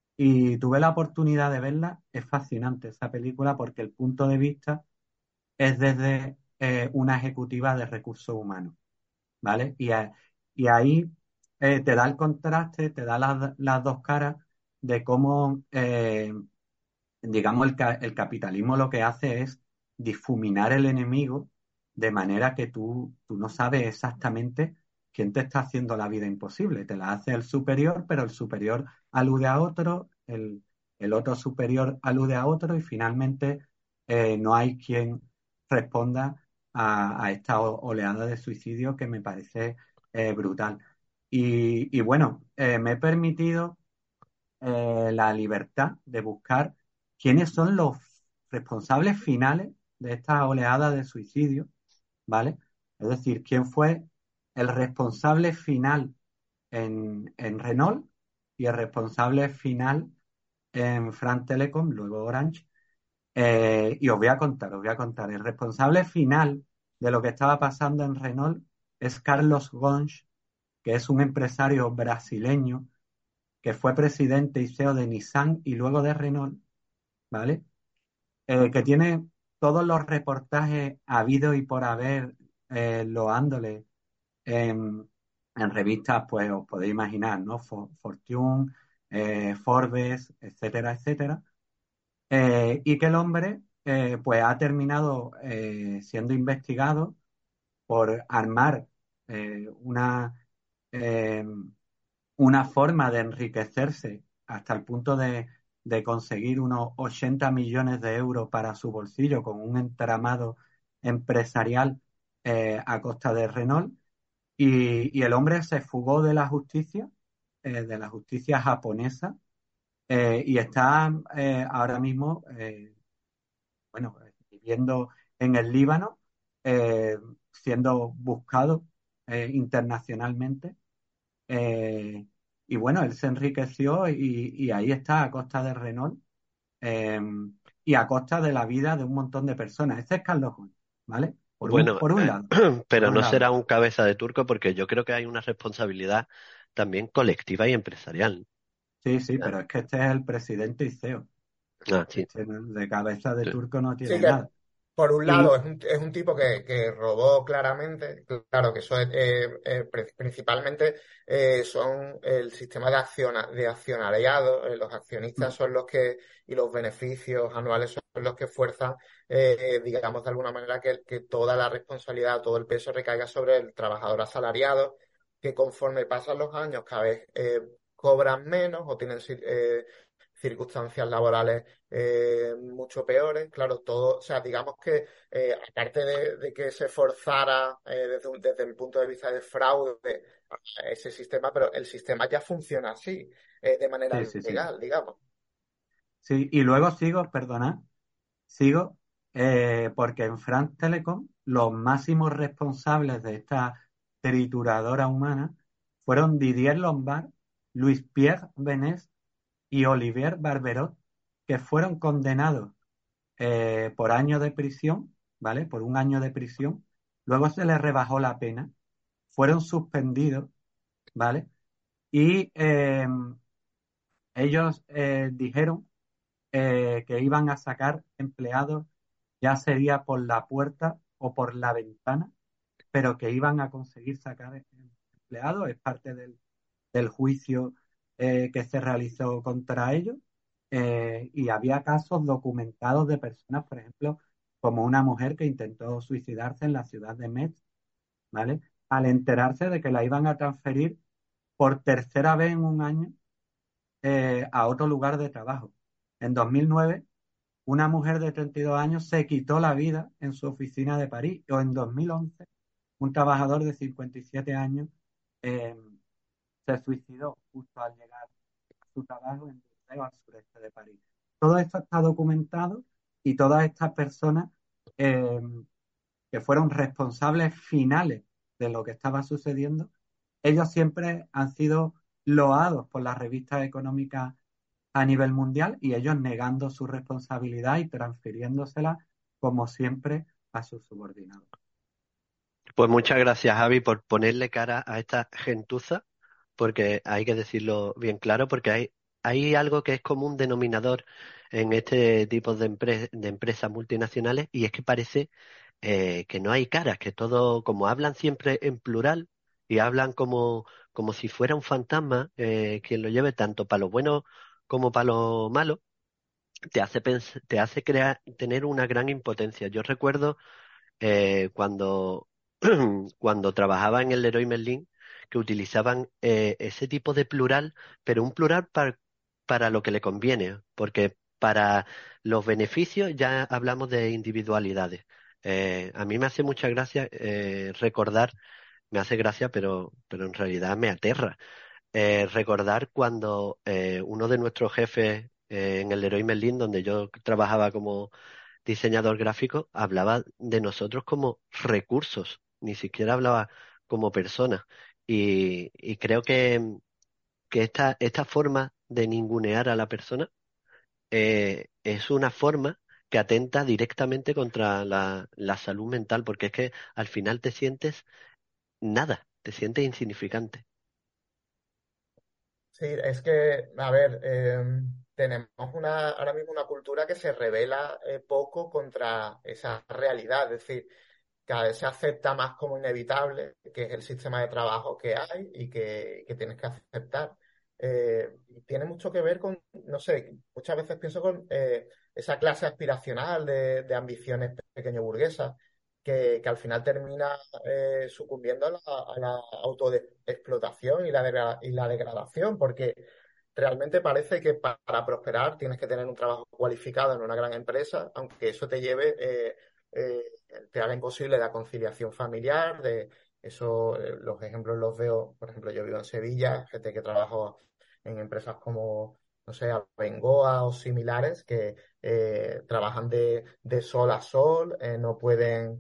Y tuve la oportunidad de verla. Es fascinante esa película porque el punto de vista es desde eh, una ejecutiva de recursos humanos, ¿vale? Y, a- y ahí eh, te da el contraste, te da las, las dos caras de cómo eh, digamos, el, ca- el capitalismo lo que hace es difuminar el enemigo de manera que tú, tú no sabes exactamente quién te está haciendo la vida imposible. Te la hace el superior, pero el superior alude a otro, el, el otro superior alude a otro y finalmente eh, no hay quien responda a, a esta o- oleada de suicidio que me parece eh, brutal. Y, y bueno, eh, me he permitido eh, la libertad de buscar quiénes son los responsables finales de esta oleada de suicidio, ¿vale? Es decir, quién fue el responsable final en, en Renault y el responsable final en France Telecom, luego Orange. Eh, y os voy a contar, os voy a contar. El responsable final de lo que estaba pasando en Renault es Carlos Ghosn, que es un empresario brasileño que fue presidente y C E O de Nissan y luego de Renault, ¿vale? Eh, que tiene todos los reportajes habidos y por haber, eh, loándole en, en revistas, pues os podéis imaginar, ¿no? For- Fortune, eh, Forbes, etcétera, etcétera. Eh, y que el hombre, eh, pues ha terminado eh, siendo investigado por armar eh, una, eh, una forma de enriquecerse hasta el punto de, de conseguir unos ochenta millones de euros para su bolsillo con un entramado empresarial eh, a costa de Renault. Y, y el hombre se fugó de la justicia, eh, de la justicia japonesa, eh, y está eh, ahora mismo, eh, bueno, viviendo en el Líbano, eh, siendo buscado eh, internacionalmente. Eh, y bueno, él se enriqueció y, y ahí está a costa de Renault eh, y a costa de la vida de un montón de personas. Este es Carlos Ghosn, ¿vale? Por un, Bueno, por un eh, lado, por pero un no lado. será un cabeza de turco porque yo creo que hay una responsabilidad también colectiva y empresarial. Sí, sí, Ah, pero es que este es el presidente y C E O. ah, sí, Este no- de cabeza de sí. turco no Sí tiene que, nada. por un lado, Y es un, es un tipo que, que robó claramente, claro que eso es, eh, eh, pri- principalmente eh, son el sistema de, acciona, de accionariado, eh, los accionistas mm, son los que, y los beneficios anuales son los que fuerzan, eh, digamos, de alguna manera que, que toda la responsabilidad, todo el peso recaiga sobre el trabajador asalariado, que conforme pasan los años cada vez eh, cobran menos o tienen ci- eh, circunstancias laborales eh, mucho peores. Claro, todo, o sea, digamos que eh, aparte de, de que se forzara eh, desde, un- desde el punto de vista de fraude a ese sistema, pero el sistema ya funciona así, eh, de manera sí, sí, sí. legal, digamos. Sí, y luego sigo, perdona, sigo, eh, porque en France Telecom los máximos responsables de esta trituradora humana fueron Didier Lombard, Luis Pierre Benés y Olivier Barberot, que fueron condenados eh, por año de prisión, ¿vale? Por un año de prisión. Luego se les rebajó la pena, fueron suspendidos, ¿vale? Y eh, ellos eh, dijeron eh, que iban a sacar empleados, ya sería por la puerta o por la ventana, pero que iban a conseguir sacar empleados, es parte del, del juicio eh, que se realizó contra ellos. Eh, y había casos documentados de personas, por ejemplo, como una mujer que intentó suicidarse en la ciudad de Metz, ¿vale? Al enterarse de que la iban a transferir por tercera vez en un año eh, a otro lugar de trabajo. En dos mil nueve una mujer de treinta y dos años se quitó la vida en su oficina de París, o en dos mil once un trabajador de cincuenta y siete años eh, se suicidó justo al llegar a su trabajo en Burdeos, al sureste de París. Todo esto está documentado y todas estas personas eh, que fueron responsables finales de lo que estaba sucediendo, ellos siempre han sido loados por las revistas económicas a nivel mundial y ellos negando su responsabilidad y transfiriéndosela, como siempre, a sus subordinados. Pues muchas gracias, Javi, por ponerle cara a esta gentuza, porque hay que decirlo bien claro, porque hay, hay algo que es como un denominador en este tipo de, empre- de empresas multinacionales y es que parece eh, que no hay caras, que todo, como hablan siempre en plural y hablan como, como si fuera un fantasma, eh, quien lo lleve tanto para lo bueno como para lo malo, te hace pens- te hace crear, tener una gran impotencia. Yo recuerdo eh, cuando, cuando trabajaba en el Leroy Merlin, que utilizaban eh, ese tipo de plural, pero un plural para, para lo que le conviene, porque para los beneficios ya hablamos de individualidades. Eh, a mí me hace mucha gracia eh, recordar, me hace gracia, pero, pero en realidad me aterra eh, recordar cuando eh, uno de nuestros jefes eh, en el Leroy Merlin, donde yo trabajaba como diseñador gráfico, hablaba de nosotros como recursos, ni siquiera hablaba como personas. Y, y creo que, que esta, esta forma de ningunear a la persona eh, es una forma que atenta directamente contra la, la salud mental, porque es que al final te sientes nada, te sientes insignificante. Sí, es que, a ver, eh, tenemos una, ahora mismo una cultura que se revela eh, poco contra esa realidad, es decir, cada vez se acepta más como inevitable, que es el sistema de trabajo que hay y que, que tienes que aceptar. Eh, y tiene mucho que ver con, no sé, muchas veces pienso con eh, esa clase aspiracional de, de ambiciones pequeño burguesas que, que al final termina eh, sucumbiendo a la, a la autoexplotación y la, degra- y la degradación, porque realmente parece que pa- para prosperar tienes que tener un trabajo cualificado en una gran empresa, aunque eso te lleve, eh, eh, te haga imposible la conciliación familiar, de eso, eh, los ejemplos los veo, por ejemplo, yo vivo en Sevilla, gente que trabaja en empresas como, no sé, Abengoa o similares, que eh, trabajan de, de sol a sol, eh, no pueden,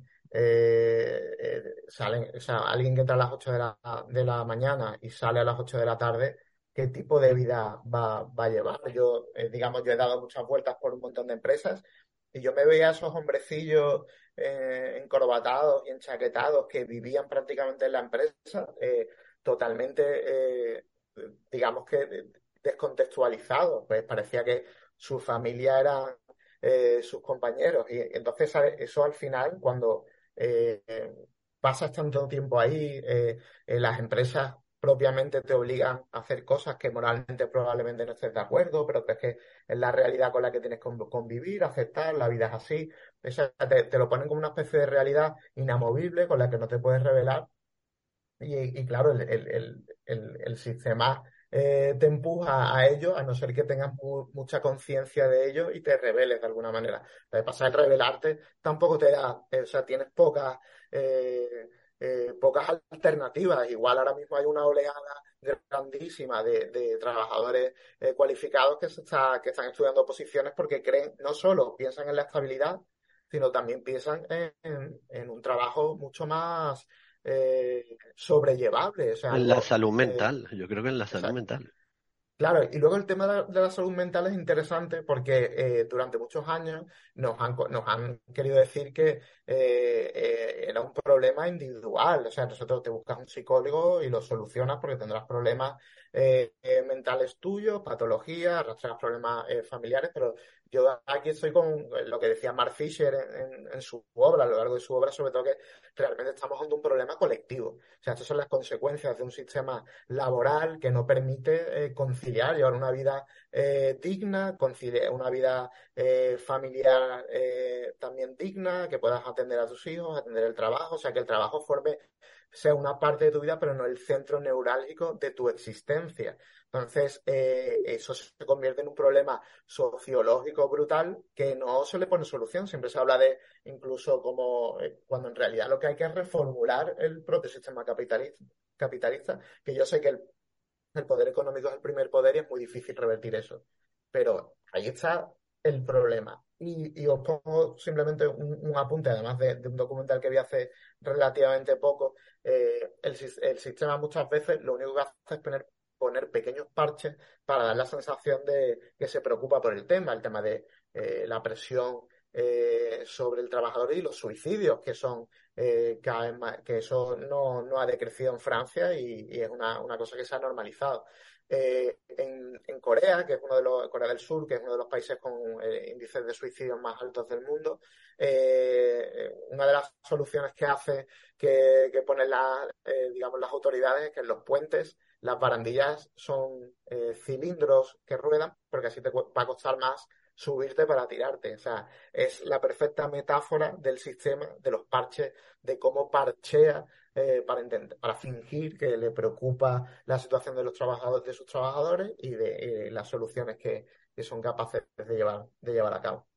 eh, eh, salen, o sea, alguien que entra a las ocho de la, de la mañana y sale a las ocho de la tarde, ¿qué tipo de vida va, va a llevar? Yo, eh, digamos, yo he dado muchas vueltas por un montón de empresas y yo me veía a esos hombrecillos eh, encorbatados y enchaquetados que vivían prácticamente en la empresa, eh, totalmente, eh, digamos que descontextualizados, pues parecía que su familia eran eh, sus compañeros y entonces ¿sabes? Eso al final, cuando eh, pasas tanto tiempo ahí, eh, eh, las empresas propiamente te obligan a hacer cosas que moralmente probablemente no estés de acuerdo, pero crees que es la realidad con la que tienes que convivir, aceptar, la vida es así. Esa- te, te lo ponen como una especie de realidad inamovible con la que no te puedes revelar. Y, y claro, el, el- el- el- el sistema eh, te empuja a ello, a no ser que tengas mu- mucha conciencia de ello y te reveles de alguna manera. Lo que pasa es que revelarte tampoco te da, eh, o sea, tienes pocas, eh, eh, pocas alternativas. Igual ahora mismo hay una oleada grandísima de, de trabajadores eh, cualificados que, se está, que están estudiando posiciones porque creen, no solo piensan en la estabilidad, sino también piensan en, en- en un trabajo mucho más eh, sobrellevable, o sea, En la algo... salud eh, mental, yo creo que en la o salud sea, mental. claro, y luego el tema de la, de la salud mental es interesante porque eh, durante muchos años nos han, co- nos han querido decir que eh, eh, era un problema individual, o sea, nosotros te buscas un psicólogo y lo solucionas porque tendrás problemas eh, eh, mentales tuyos, patologías, arrastrarás problemas eh, familiares, pero yo aquí estoy con lo que decía Mark Fisher en, en- en su obra, a lo largo de su obra, sobre todo que realmente estamos ante un problema colectivo. O sea, estas son las consecuencias de un sistema laboral que no permite eh, conciliar, llevar una vida eh, digna, conciliar una vida eh, familiar eh, también digna, que puedas atender a tus hijos, atender el trabajo, o sea, que el trabajo forme, sea una parte de tu vida, pero no el centro neurálgico de tu existencia. Entonces, eh, eso se convierte en un problema sociológico brutal que no se le pone solución. Siempre se habla de incluso como eh, cuando en realidad lo que hay que es reformular el propio sistema capitalista, capitalista que yo sé que el, el poder económico es el primer poder y es muy difícil revertir eso. Pero ahí está el problema. Y, y os pongo simplemente un, un apunte, además de, de un documental que vi hace relativamente poco. Eh, el, sis- el sistema muchas veces lo único que hace es poner, poner pequeños parches para dar la sensación de que se preocupa por el tema, el tema de eh, la presión eh, sobre el trabajador y los suicidios, que son eh, cada vez más, que eso no, no ha decrecido en Francia y, y es una, una cosa que se ha normalizado. Eh, en, en Corea, que es uno de los, Corea del Sur, que es uno de los países con eh, índices de suicidio más altos del mundo, eh, una de las soluciones que hace, que, que ponen la, eh, digamos, las autoridades, es que en los puentes las barandillas son eh, cilindros que ruedan, porque así te cu- va a costar más subirte para tirarte. O sea, es la perfecta metáfora del sistema, de los parches, de cómo parchea eh, para intentar, para fingir que le preocupa la situación de los trabajadores, de sus trabajadores y de eh, las soluciones que, que son capaces de llevar, de llevar a cabo.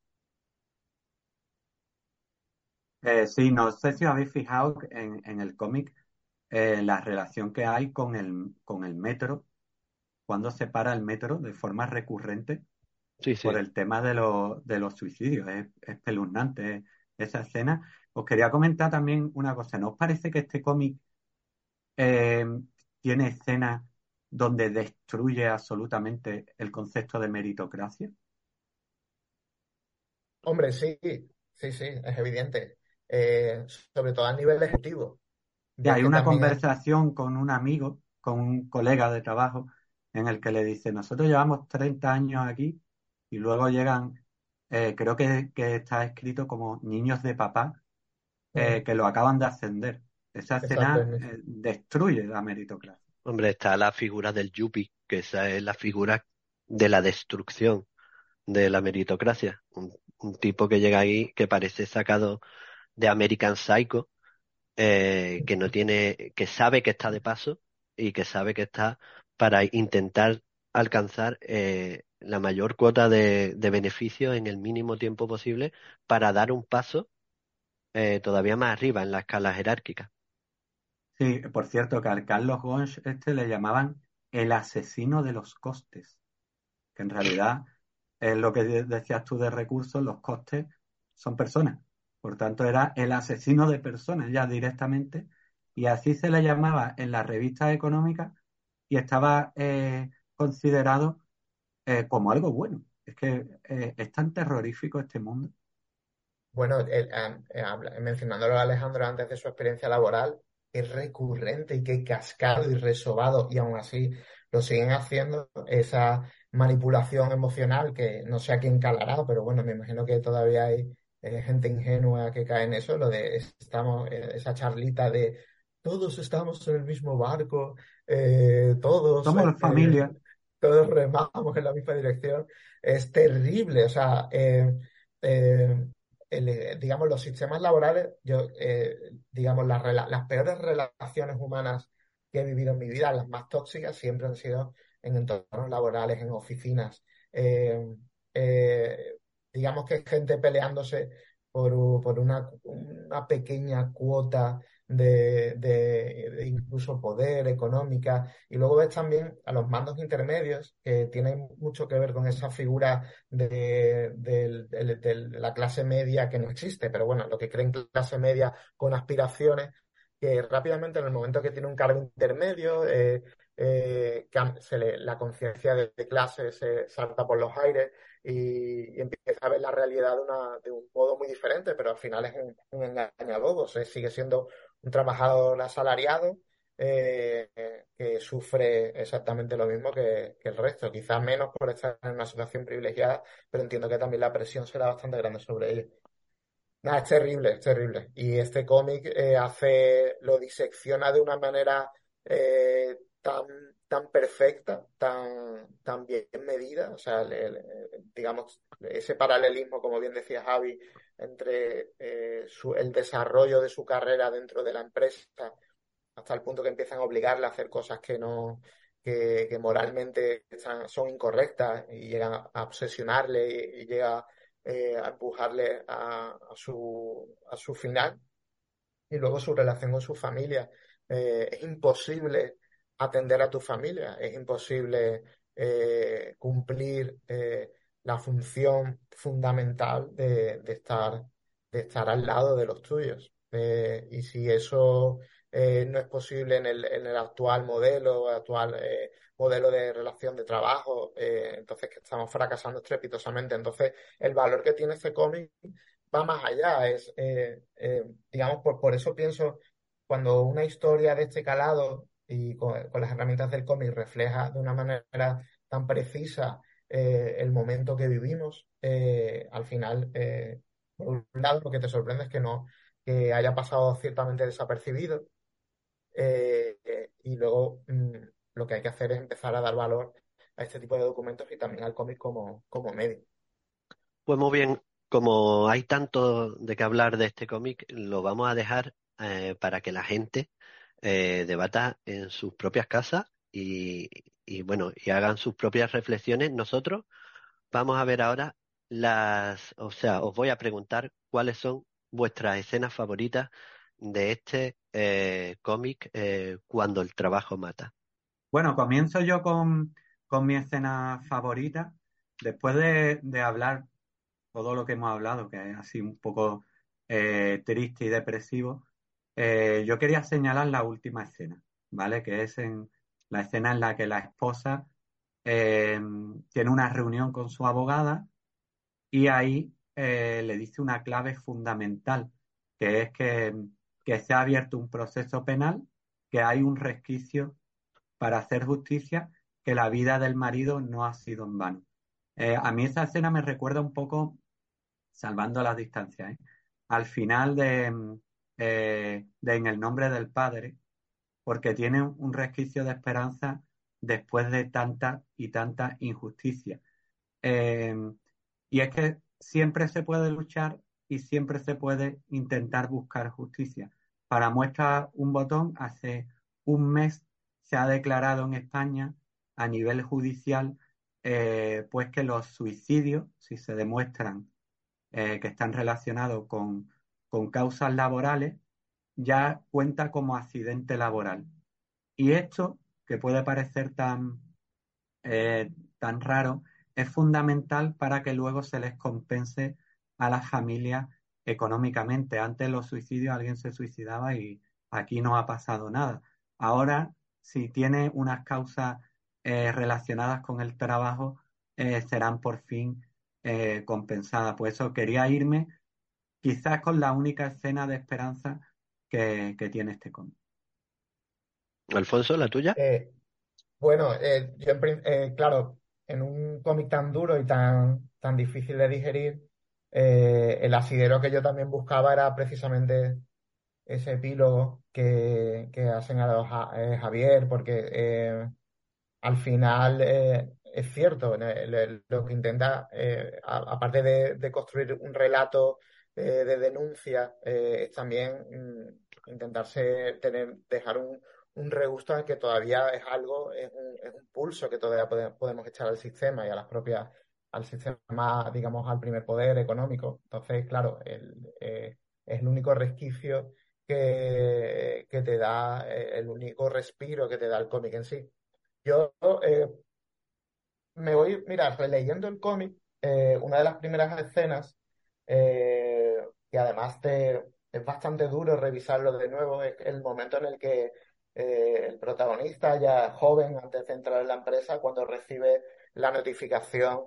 Eh, sí, no sé si os habéis fijado en, en el cómic eh, la relación que hay con el, con el metro, cuando se para el metro de forma recurrente Sí, por sí. el tema de, los de los suicidios. Es es espeluznante esa escena. Os quería comentar también una cosa. ¿No os parece que este cómic eh, tiene escenas donde destruye absolutamente el concepto de meritocracia? Hombre, sí, sí, sí, es evidente. Eh, sobre todo a nivel ejecutivo. Y Ves hay que una también hay... conversación con un amigo, con un colega de trabajo, en el que le dice, nosotros llevamos treinta años aquí y luego llegan, eh, creo que, que está escrito como niños de papá, Mm, eh, que lo acaban de ascender. Esa exacto, escena es eh, destruye la meritocracia. Hombre, está la figura del Yuppie, que esa es la figura de la destrucción de la meritocracia. Un, un tipo que llega ahí que parece sacado de American Psycho, eh, que no tiene, que sabe que está de paso y que sabe que está para intentar alcanzar eh, la mayor cuota de, de beneficio en el mínimo tiempo posible para dar un paso eh, todavía más arriba en la escala jerárquica. Sí, por cierto, que al Carlos Gonch este le llamaban el asesino de los costes, que en realidad es lo que de- decías tú de recursos, los costes son personas. Por tanto, era el asesino de personas ya directamente, y así se le llamaba en las revistas económicas y estaba eh, considerado eh, como algo bueno. Es que eh, es tan terrorífico este mundo. Bueno, el- eh, eh, habla- mencionándolo a Alejandro antes de su experiencia laboral, es recurrente y que cascado y resobado, y aún así lo siguen haciendo, esa manipulación emocional que no sé a quién calará, pero bueno, me imagino que todavía hay eh, gente ingenua que cae en eso, lo de estamos, eh, esa charlita de todos estamos en el mismo barco, eh, todos, Somos eh, familia. todos remamos en la misma dirección, es terrible, o sea, eh, eh, el, eh, digamos, los sistemas laborales, yo, eh, digamos, las, rela- las peores relaciones humanas que he vivido en mi vida, las más tóxicas, siempre han sido en entornos laborales, en oficinas. Eh, eh, digamos que gente peleándose por, u- por una, una pequeña cuota de, de- de incluso poder económica. Y luego ves también a los mandos intermedios, que tienen mucho que ver con esa figura de, del- del- del- de la clase media que no existe, pero bueno, lo que creen clase media con aspiraciones, que rápidamente en el momento que tiene un cargo intermedio, eh, eh, cam- se le- la conciencia de, de clase se salta por los aires y, y empieza a ver la realidad de, una- de un modo muy diferente, pero al final es un, un engañabobos, eh, sigue siendo un trabajador asalariado eh, que sufre exactamente lo mismo que, que el resto, quizás menos por estar en una situación privilegiada, pero entiendo que también la presión será bastante grande sobre ellos. Nada, es terrible, es terrible. Y este cómic eh, hace, lo disecciona de una manera eh, tan, tan perfecta, tan, tan bien medida. O sea, le- le- digamos, ese paralelismo, como bien decía Javi, entre eh, su- el desarrollo de su carrera dentro de la empresa hasta el punto que empiezan a obligarle a hacer cosas que no, que, que moralmente están- son incorrectas y llegan a obsesionarle y, y llega eh, a empujarle a, a su, a su final. Y luego su relación con su familia. Eh, es imposible atender a tu familia, es imposible eh, cumplir eh, la función fundamental de, de estar, de estar al lado de los tuyos. Eh, y si eso eh, no es posible en el, en el actual modelo, actual eh, modelo de relación de trabajo, eh, entonces que estamos fracasando estrepitosamente. Entonces, el valor que tiene este cómic va más allá. Es, eh, eh, digamos, por, por eso pienso, cuando una historia de este calado y con, con las herramientas del cómic refleja de una manera tan precisa eh, el momento que vivimos, eh, al final, eh, por un lado, lo que te sorprende es que no, que haya pasado ciertamente desapercibido, eh, eh, y luego mm, lo que hay que hacer es empezar a dar valor a este tipo de documentos y también al cómic como, como medio. Pues muy bien, como hay tanto de qué hablar de este cómic, lo vamos a dejar eh, para que la gente eh, debata en sus propias casas y, y bueno, y hagan sus propias reflexiones. Nosotros vamos a ver ahora las, o sea, os voy a preguntar cuáles son vuestras escenas favoritas de este eh, cómic eh, Cuando el trabajo mata. Bueno, comienzo yo con, con mi escena favorita. Después de, de hablar todo lo que hemos hablado, que es así un poco eh, triste y depresivo, eh, yo quería señalar la última escena, ¿vale? Que es en la escena en la que la esposa eh, tiene una reunión con su abogada y ahí eh, le dice una clave fundamental, que es que, que se ha abierto un proceso penal, que hay un resquicio para hacer justicia, que la vida del marido no ha sido en vano. Eh, a mí esa escena me recuerda un poco, salvando las distancias, ¿eh? Al final de, mm, eh, de En el nombre del Padre, porque tiene un resquicio de esperanza después de tanta y tanta injusticia. Eh, y es que siempre se puede luchar y siempre se puede intentar buscar justicia. Para muestra un botón, hace un mes se ha declarado en España a nivel judicial eh, pues que los suicidios, si se demuestran eh, que están relacionados con, con causas laborales, ya cuenta como accidente laboral. Y esto, que puede parecer tan eh, tan raro, es fundamental para que luego se les compense a las familias económicamente. Antes los suicidios, alguien se suicidaba y aquí no ha pasado nada. Ahora, si tiene unas causas eh, relacionadas con el trabajo, eh, serán por fin eh, compensadas. Por eso quería irme quizás con la única escena de esperanza que, que tiene este cómic. Alfonso, ¿la tuya? Eh, bueno, eh, yo en prin- eh, claro, en un cómic tan duro y tan, tan difícil de digerir, eh, el asidero que yo también buscaba era precisamente ese epílogo que, que ha señalado Ja- eh, Javier, porque eh, al final eh, es cierto, eh, le- lo que intenta, eh, a- aparte de, de construir un relato eh, de denuncia, eh, es también mm, intentarse tener, dejar un, un regusto en que todavía es algo, es un, es un pulso que todavía pode- podemos echar al sistema y a las propias, al sistema, digamos, al primer poder económico. Entonces, claro, el, eh, es el único resquicio que, que te da, eh, el único respiro que te da el cómic en sí. Yo eh, me voy, mira, releyendo el cómic, eh, una de las primeras escenas, eh, que además te, es bastante duro revisarlo de nuevo, es el momento en el que eh, el protagonista, ya joven, antes de entrar en la empresa, cuando recibe la notificación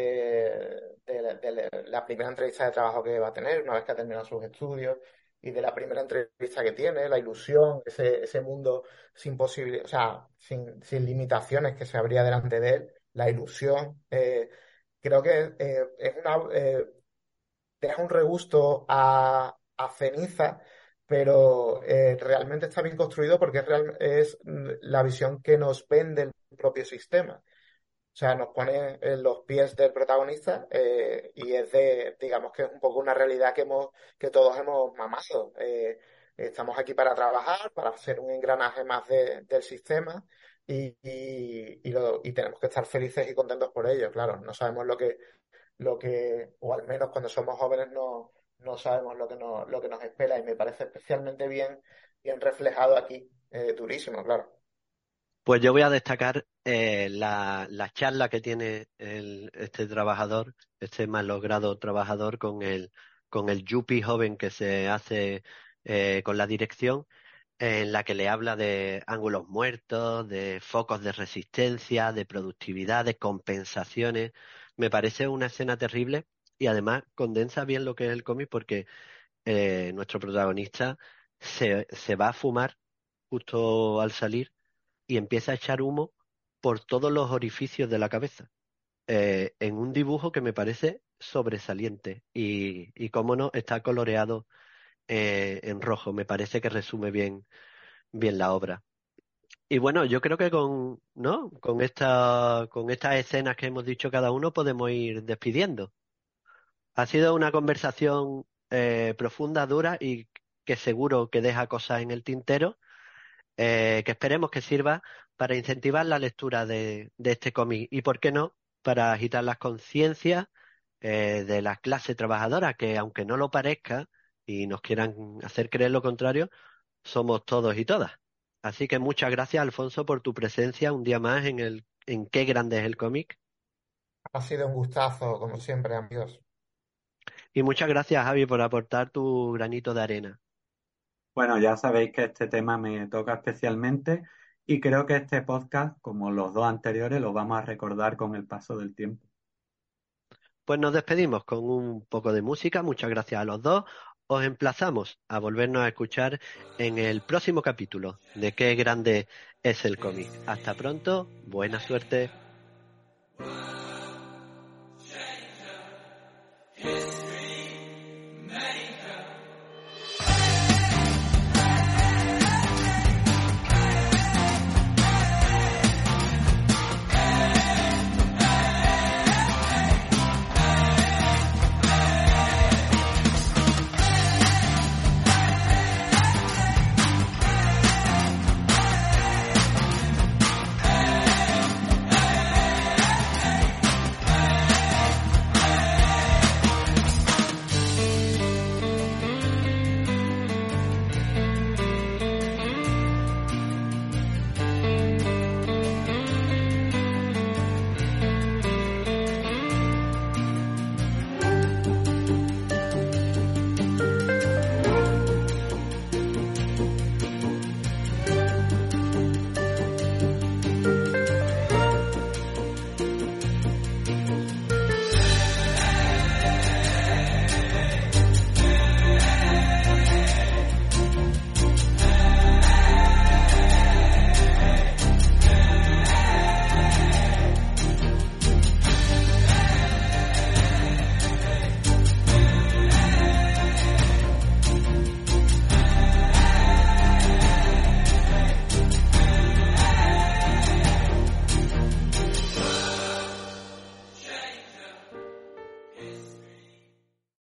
de, de la de la- la primera entrevista de trabajo que va a tener, una vez que ha terminado sus estudios, y de la primera entrevista que tiene, la ilusión, ese, ese mundo sin posibilidad, o sea, sin, sin limitaciones que se abría delante de él, la ilusión. Eh, creo que eh, es una, eh, deja un regusto a, a ceniza, pero eh, realmente está bien construido porque es, real- es mm, la visión que nos vende el propio sistema. O sea, nos pone en los pies del protagonista, eh, y es de, digamos que es un poco una realidad que hemos, que todos hemos mamado. Eh, estamos aquí para trabajar, para ser un engranaje más de- del sistema y, y, y lo- y tenemos que estar felices y contentos por ello. Claro, no sabemos lo que, lo que, o al menos cuando somos jóvenes no, no sabemos lo que nos, lo que nos espera y me parece especialmente bien, bien reflejado aquí. Eh, durísimo, claro. Pues yo voy a destacar eh, la, la charla que tiene el- este trabajador, este malogrado trabajador con el, con el yuppie joven que se hace eh, con la dirección, en la que le habla de ángulos muertos, de focos de resistencia, de productividad, de compensaciones. Me parece una escena terrible y además condensa bien lo que es el cómic porque eh, nuestro protagonista se, se va a fumar justo al salir y empieza a echar humo por todos los orificios de la cabeza, eh, en un dibujo que me parece sobresaliente y, y cómo no, está coloreado eh, en rojo. Me parece que resume bien, bien la obra. Y bueno, yo creo que con, ¿no? Con esta, con estas escenas que hemos dicho cada uno podemos ir despidiendo. Ha sido una conversación eh, profunda, dura y que seguro que deja cosas en el tintero, eh, que esperemos que sirva para incentivar la lectura de, de este cómic y, ¿por qué no?, para agitar las conciencias eh, de la clase trabajadora, que aunque no lo parezca y nos quieran hacer creer lo contrario, somos todos y todas. Así que muchas gracias, Alfonso, por tu presencia un día más en el en Qué grande es el cómic. Ha sido un gustazo, como siempre, amigos. Y muchas gracias, Javi, por aportar tu granito de arena. Bueno, ya sabéis que este tema me toca especialmente y creo que este podcast, como los dos anteriores, lo vamos a recordar con el paso del tiempo. Pues nos despedimos con un poco de música. Muchas gracias a los dos. Os emplazamos a volvernos a escuchar en el próximo capítulo de Qué grande es el cómic. Hasta pronto, buena suerte.